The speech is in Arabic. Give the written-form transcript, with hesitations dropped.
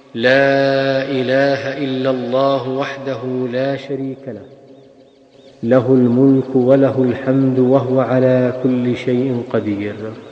لا إله إلا الله وحده لا شريك له، له الملك وله الحمد وهو على كل شيء قدير.